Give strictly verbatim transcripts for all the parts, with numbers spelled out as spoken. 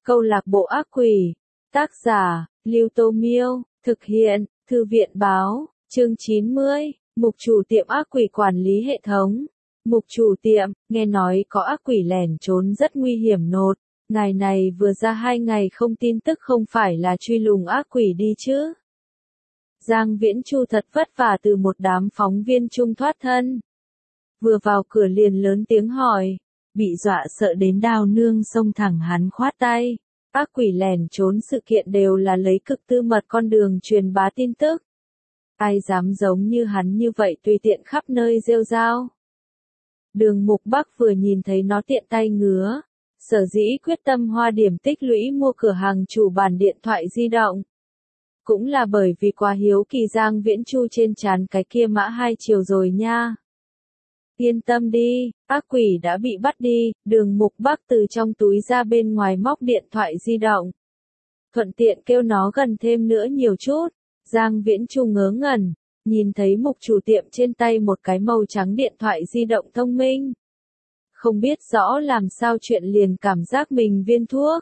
Câu lạc bộ ác quỷ. Tác giả, Lưu Tô Miêu. Thực hiện, Thư viện Báo. Chương chín mươi. Mục chủ tiệm ác quỷ quản lý hệ thống. Mục chủ tiệm, nghe nói có ác quỷ lẻn trốn rất nguy hiểm nột. Ngài này vừa ra hai ngày không tin tức không phải là truy lùng ác quỷ đi chứ. Giang Viễn Chu thật vất vả từ một đám phóng viên trung thoát thân. Vừa vào cửa liền lớn tiếng hỏi. Bị dọa sợ đến đao nương xông thẳng hắn khoát tay. Ác quỷ lẻn trốn sự kiện đều là lấy cực tư mật con đường truyền bá tin tức. Ai dám giống như hắn như vậy tùy tiện khắp nơi rêu rao. Đường Mục Bắc vừa nhìn thấy nó tiện tay ngứa. Sở dĩ quyết tâm hoa điểm tích lũy mua cửa hàng chủ bản điện thoại di động. Cũng là bởi vì quá hiếu kỳ Giang Viễn Chu trên trán cái kia mã hai chiều rồi nha. Yên tâm đi, ác quỷ đã bị bắt đi, Đường Mục Bắc từ trong túi ra bên ngoài móc điện thoại di động. Thuận tiện kêu nó gần thêm nữa nhiều chút, Giang Viễn Chu ngớ ngẩn, nhìn thấy mục chủ tiệm trên tay một cái màu trắng điện thoại di động thông minh. Không biết rõ làm sao chuyện liền cảm giác mình viên thuốc.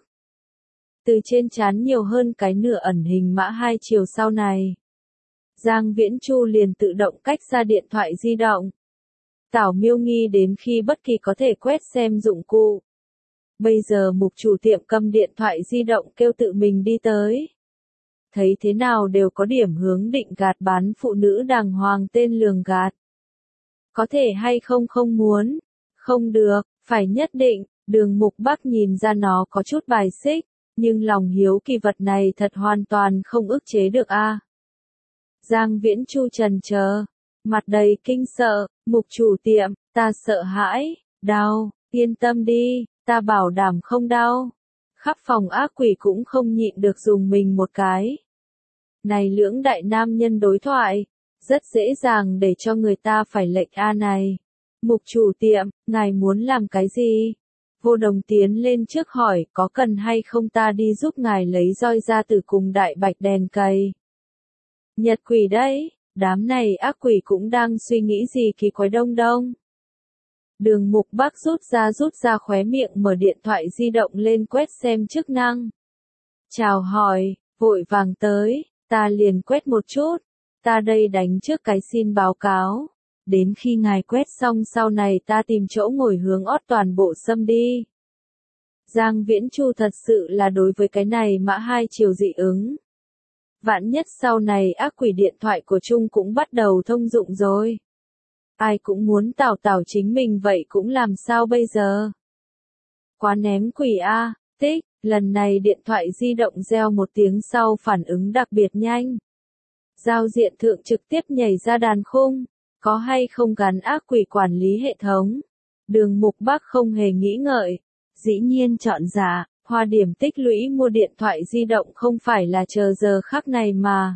Từ trên trán nhiều hơn cái nửa ẩn hình mã hai chiều sau này. Giang Viễn Chu liền tự động cách ra điện thoại di động. Tảo Miêu nghi đến khi bất kỳ có thể quét xem dụng cụ. Bây giờ mục chủ tiệm cầm điện thoại di động kêu tự mình đi tới. Thấy thế nào đều có điểm hướng định gạt bán phụ nữ đàng hoàng tên lường gạt. Có thể hay không không muốn. Không được, phải nhất định, Đường Mục Bắc nhìn ra nó có chút bài xích, nhưng lòng hiếu kỳ vật này thật hoàn toàn không ức chế được a. Giang Viễn Chu trần chờ, mặt đầy kinh sợ, mục chủ tiệm, ta sợ hãi, đau, yên tâm đi, ta bảo đảm không đau. Khắp phòng ác quỷ cũng không nhịn được dùng mình một cái. Này lưỡng đại nam nhân đối thoại, rất dễ dàng để cho người ta phải lệnh a này. Mục chủ tiệm, ngài muốn làm cái gì? Vô Đồng tiến lên trước hỏi có cần hay không ta đi giúp ngài lấy roi ra từ cùng đại bạch đèn cày. Nhật quỷ đấy, đám này ác quỷ cũng đang suy nghĩ gì kỳ quái đông đông. Đường Mục Bắc rút ra rút ra khóe miệng mở điện thoại di động lên quét xem chức năng. Chào hỏi, vội vàng tới, ta liền quét một chút, ta đây đánh trước cái xin báo cáo. Đến khi ngài quét xong sau này ta tìm chỗ ngồi hướng ót toàn bộ xâm đi. Giang Viễn Chu thật sự là đối với cái này mã hai chiều dị ứng. Vạn nhất sau này ác quỷ điện thoại của Trung cũng bắt đầu thông dụng rồi. Ai cũng muốn tảo tảo chính mình vậy cũng làm sao bây giờ? Quá ném quỷ a, tích, lần này điện thoại di động reo một tiếng sau phản ứng đặc biệt nhanh. Giao diện thượng trực tiếp nhảy ra đàn khung. Có hay không gắn ác quỷ quản lý hệ thống? Đường Mục Bắc không hề nghĩ ngợi. Dĩ nhiên chọn dạ, hoa điểm tích lũy mua điện thoại di động không phải là chờ giờ khắc này mà.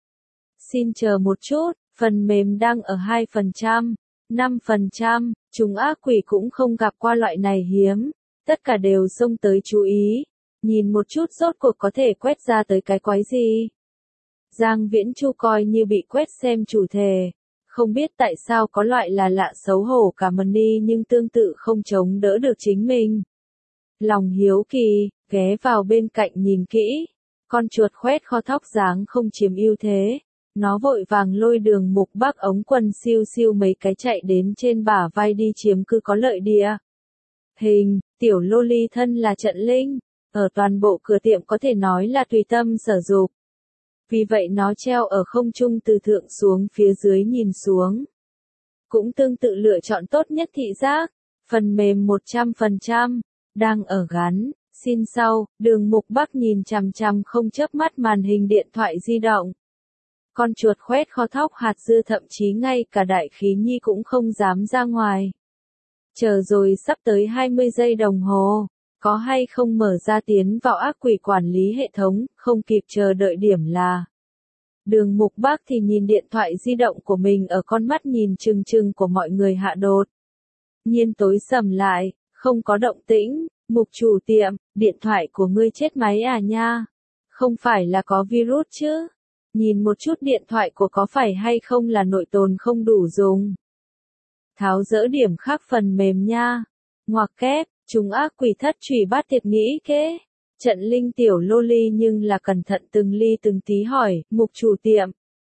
Xin chờ một chút, phần mềm đang ở hai phần trăm, năm phần trăm, chúng ác quỷ cũng không gặp qua loại này hiếm. Tất cả đều xông tới chú ý. Nhìn một chút rốt cuộc có thể quét ra tới cái quái gì. Giang Viễn Chu coi như bị quét xem chủ thể. Không biết tại sao có loại là lạ xấu hổ cả mần đi nhưng tương tự không chống đỡ được chính mình. Lòng hiếu kỳ, ghé vào bên cạnh nhìn kỹ. Con chuột khoét kho thóc dáng không chiếm ưu thế. Nó vội vàng lôi Đường Mục Bắc ống quần siêu siêu mấy cái chạy đến trên bả vai đi chiếm cứ có lợi địa. Hình, tiểu loli thân là trận linh. Ở toàn bộ cửa tiệm có thể nói là tùy tâm sở dục. Vì vậy nó treo ở không trung từ thượng xuống phía dưới nhìn xuống. Cũng tương tự lựa chọn tốt nhất thị giác. Phần mềm một trăm phần trăm. Đang ở gắn. Xin sau, Đường Mục Bắc nhìn chằm chằm không chớp mắt màn hình điện thoại di động. Con chuột khoét kho thóc hạt dưa thậm chí ngay cả đại khí nhi cũng không dám ra ngoài. Chờ rồi sắp tới hai mươi giây đồng hồ. Có hay không mở ra tiến vào ác quỷ quản lý hệ thống, không kịp chờ đợi điểm là. Đường Mục Bắc thì nhìn điện thoại di động của mình ở con mắt nhìn chừng chừng của mọi người hạ đột. Nhiên tối sầm lại, không có động tĩnh, mục chủ tiệm, điện thoại của ngươi chết máy à nha? Không phải là có virus chứ? Nhìn một chút điện thoại của có phải hay không là nội tồn không đủ dùng? Tháo dỡ điểm khác phần mềm nha. Ngoặc kép. Chúng ác quỷ thất trùy bát tiệt nghĩ kế. Trận Linh tiểu lô ly nhưng là cẩn thận từng ly từng tí hỏi, mục chủ tiệm.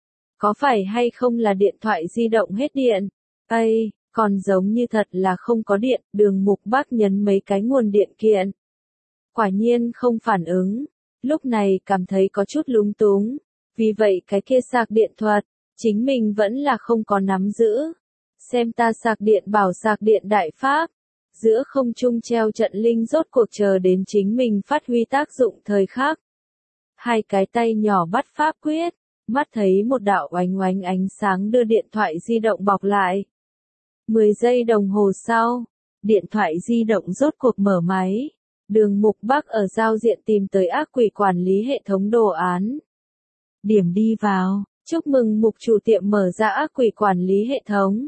Có phải hay không là điện thoại di động hết điện? Ây, còn giống như thật là không có điện, Đường Mục Bác nhấn mấy cái nguồn điện kiện. Quả nhiên không phản ứng, lúc này cảm thấy có chút lúng túng, vì vậy cái kia sạc điện thuật, chính mình vẫn là không có nắm giữ. Xem ta sạc điện bảo sạc điện đại pháp, giữa không trung treo trận linh rốt cuộc chờ đến chính mình phát huy tác dụng thời khắc. Hai cái tay nhỏ bắt pháp quyết, mắt thấy một đạo oánh oánh ánh sáng đưa điện thoại di động bọc lại. mười giây đồng hồ sau, điện thoại di động rốt cuộc mở máy. Đường Mục Bác ở giao diện tìm tới ác quỷ quản lý hệ thống đồ án. Điểm đi vào, chúc mừng mục chủ tiệm mở ra ác quỷ quản lý hệ thống.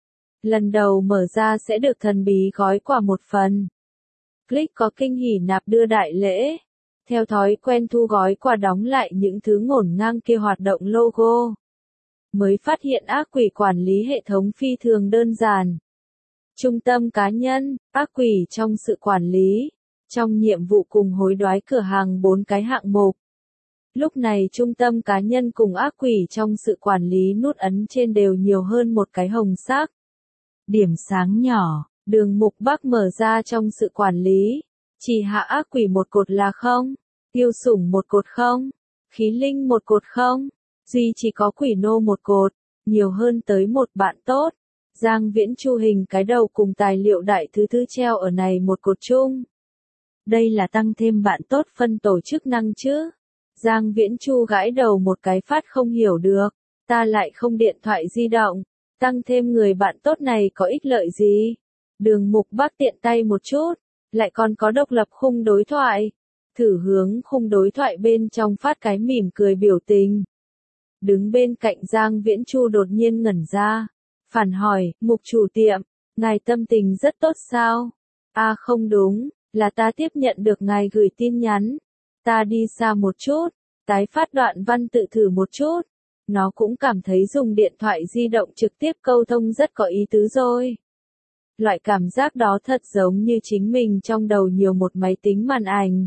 Lần đầu mở ra sẽ được thần bí gói quà một phần. Click có kinh hỉ nạp đưa đại lễ. Theo thói quen thu gói quà đóng lại những thứ ngổn ngang kia hoạt động logo. Mới phát hiện ác quỷ quản lý hệ thống phi thường đơn giản. Trung tâm cá nhân, ác quỷ trong sự quản lý. Trong nhiệm vụ cùng hối đoái cửa hàng bốn cái hạng mục. Lúc này trung tâm cá nhân cùng ác quỷ trong sự quản lý nút ấn trên đều nhiều hơn một cái hồng sắc. Điểm sáng nhỏ, Đường Mục Bác mở ra trong sự quản lý. Chỉ hạ ác quỷ một cột là không, tiêu sủng một cột không, khí linh một cột không, duy chỉ có quỷ nô một cột, nhiều hơn tới một bạn tốt. Giang Viễn Chu hình cái đầu cùng tài liệu đại thứ thứ treo ở này một cột chung. Đây là tăng thêm bạn tốt phân tổ chức năng chứ. Giang Viễn Chu gãi đầu một cái phát không hiểu được. Ta lại không điện thoại di động. Tăng thêm người bạn tốt này có ích lợi gì? Đường Mục Bác tiện tay một chút. Lại còn có độc lập khung đối thoại. Thử hướng khung đối thoại bên trong phát cái mỉm cười biểu tình. Đứng bên cạnh Giang Viễn Chu đột nhiên ngẩn ra. Phản hỏi, mục chủ tiệm, ngài tâm tình rất tốt sao? À không đúng. Là ta tiếp nhận được ngài gửi tin nhắn. Ta đi xa một chút, tái phát đoạn văn tự thử một chút. Nó cũng cảm thấy dùng điện thoại di động trực tiếp câu thông rất có ý tứ rồi. Loại cảm giác đó thật giống như chính mình trong đầu nhiều một máy tính màn ảnh.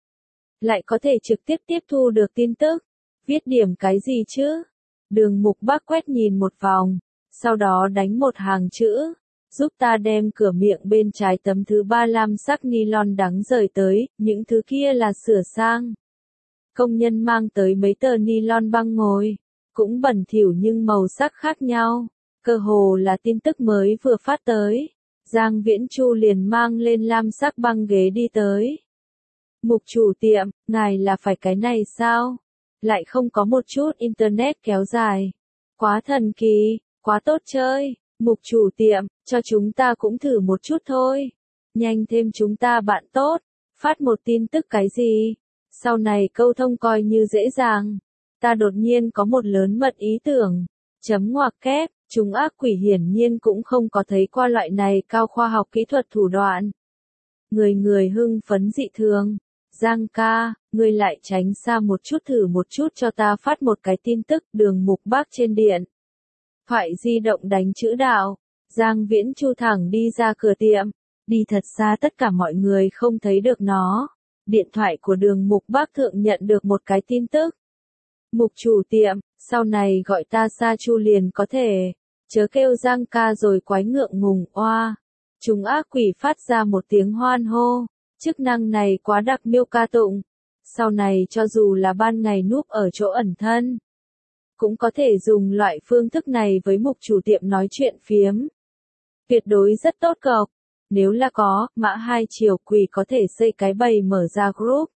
Lại có thể trực tiếp tiếp thu được tin tức. Viết điểm cái gì chứ? Đường Mục Bác quét nhìn một vòng, sau đó đánh một hàng chữ. Giúp ta đem cửa miệng bên trái tấm thứ ba lam sắc nylon đắng rời tới, những thứ kia là sửa sang. Công nhân mang tới mấy tờ nylon băng ngồi, cũng bẩn thỉu nhưng màu sắc khác nhau, cơ hồ là tin tức mới vừa phát tới. Giang Viễn Chu liền mang lên lam sắc băng ghế đi tới. Mục chủ tiệm, ngài là phải cái này sao? Lại không có một chút internet kéo dài. Quá thần kỳ, quá tốt chơi. Mục chủ tiệm, cho chúng ta cũng thử một chút thôi. Nhanh thêm chúng ta bạn tốt. Phát một tin tức cái gì? Sau này câu thông coi như dễ dàng. Ta đột nhiên có một lớn mật ý tưởng. Chấm ngoặc kép, chúng ác quỷ hiển nhiên cũng không có thấy qua loại này cao khoa học kỹ thuật thủ đoạn. Người người hưng phấn dị thường. Giang ca, ngươi lại tránh xa một chút thử một chút cho ta phát một cái tin tức. Đường Mục Bác trên điện thoại di động đánh chữ đạo. Giang Viễn Chu thẳng đi ra cửa tiệm. Đi thật xa tất cả mọi người không thấy được nó. Điện thoại của Đường Mục Bác thượng nhận được một cái tin tức. Mục chủ tiệm, sau này gọi ta Sa Chu liền có thể. Chớ kêu Giang ca rồi quái ngượng ngùng oa. Chúng ác quỷ phát ra một tiếng hoan hô. Chức năng này quá đặc miêu ca tụng. Sau này cho dù là ban ngày núp ở chỗ ẩn thân, cũng có thể dùng loại phương thức này với mục chủ tiệm nói chuyện phiếm. Tuyệt đối rất tốt cọc. Nếu là có, mã hai chiều quỷ có thể xây cái bầy mở ra group.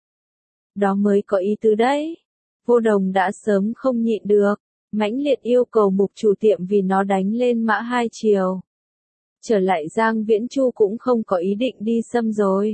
Đó mới có ý tứ đấy. Vô Đồng đã sớm không nhịn được. Mãnh liệt yêu cầu mục chủ tiệm vì nó đánh lên mã hai chiều. Trở lại Giang Viễn Chu cũng không có ý định đi xâm rồi.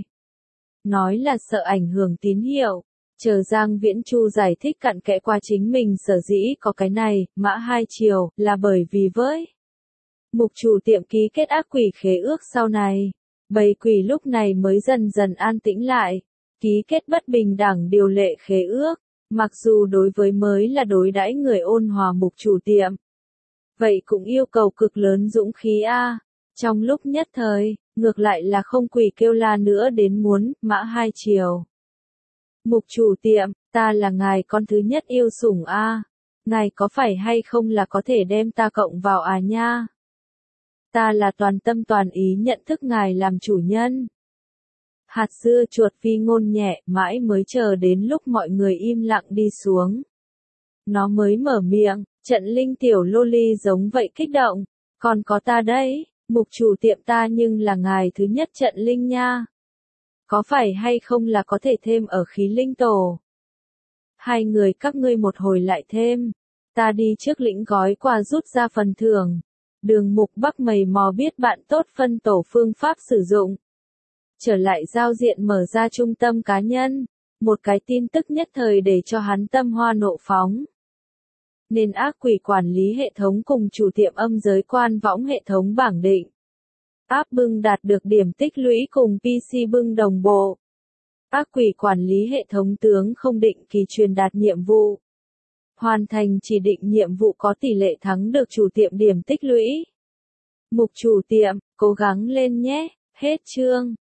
Nói là sợ ảnh hưởng tín hiệu. Chờ Giang Viễn Chu giải thích cặn kẽ qua chính mình sở dĩ có cái này, mã hai chiều, là bởi vì với mục chủ tiệm ký kết ác quỷ khế ước sau này. Bầy quỷ lúc này mới dần dần an tĩnh lại. Ký kết bất bình đẳng điều lệ khế ước. Mặc dù đối với mới là đối đãi người ôn hòa mục chủ tiệm. Vậy cũng yêu cầu cực lớn dũng khí a. Trong lúc nhất thời, ngược lại là không quỷ kêu la nữa đến muốn, mã hai chiều. Mục chủ tiệm, ta là ngài con thứ nhất yêu sủng a. Ngài có phải hay không là có thể đem ta cộng vào à nha? Ta là toàn tâm toàn ý nhận thức ngài làm chủ nhân. Hạt dưa chuột phi ngôn nhẹ, mãi mới chờ đến lúc mọi người im lặng đi xuống. Nó mới mở miệng, trận linh tiểu loli giống vậy kích động. Còn có ta đấy, mục chủ tiệm ta nhưng là ngài thứ nhất trận linh nha. Có phải hay không là có thể thêm ở khí linh tổ? Hai người các ngươi một hồi lại thêm. Ta đi trước lĩnh gói quà rút ra phần thưởng. Đường mục bắc mày mò biết bạn tốt phân tổ phương pháp sử dụng. Trở lại giao diện mở ra trung tâm cá nhân. Một cái tin tức nhất thời để cho hắn tâm hoa nộ phóng. Nên ác quỷ quản lý hệ thống cùng chủ tiệm âm giới quan võng hệ thống bảng định. App bưng đạt được điểm tích lũy cùng pê xê bưng đồng bộ. Ác quỷ quản lý hệ thống tướng không định kỳ truyền đạt nhiệm vụ. Hoàn thành chỉ định nhiệm vụ có tỷ lệ thắng được chủ tiệm điểm tích lũy. Mục chủ tiệm, cố gắng lên nhé, hết chương.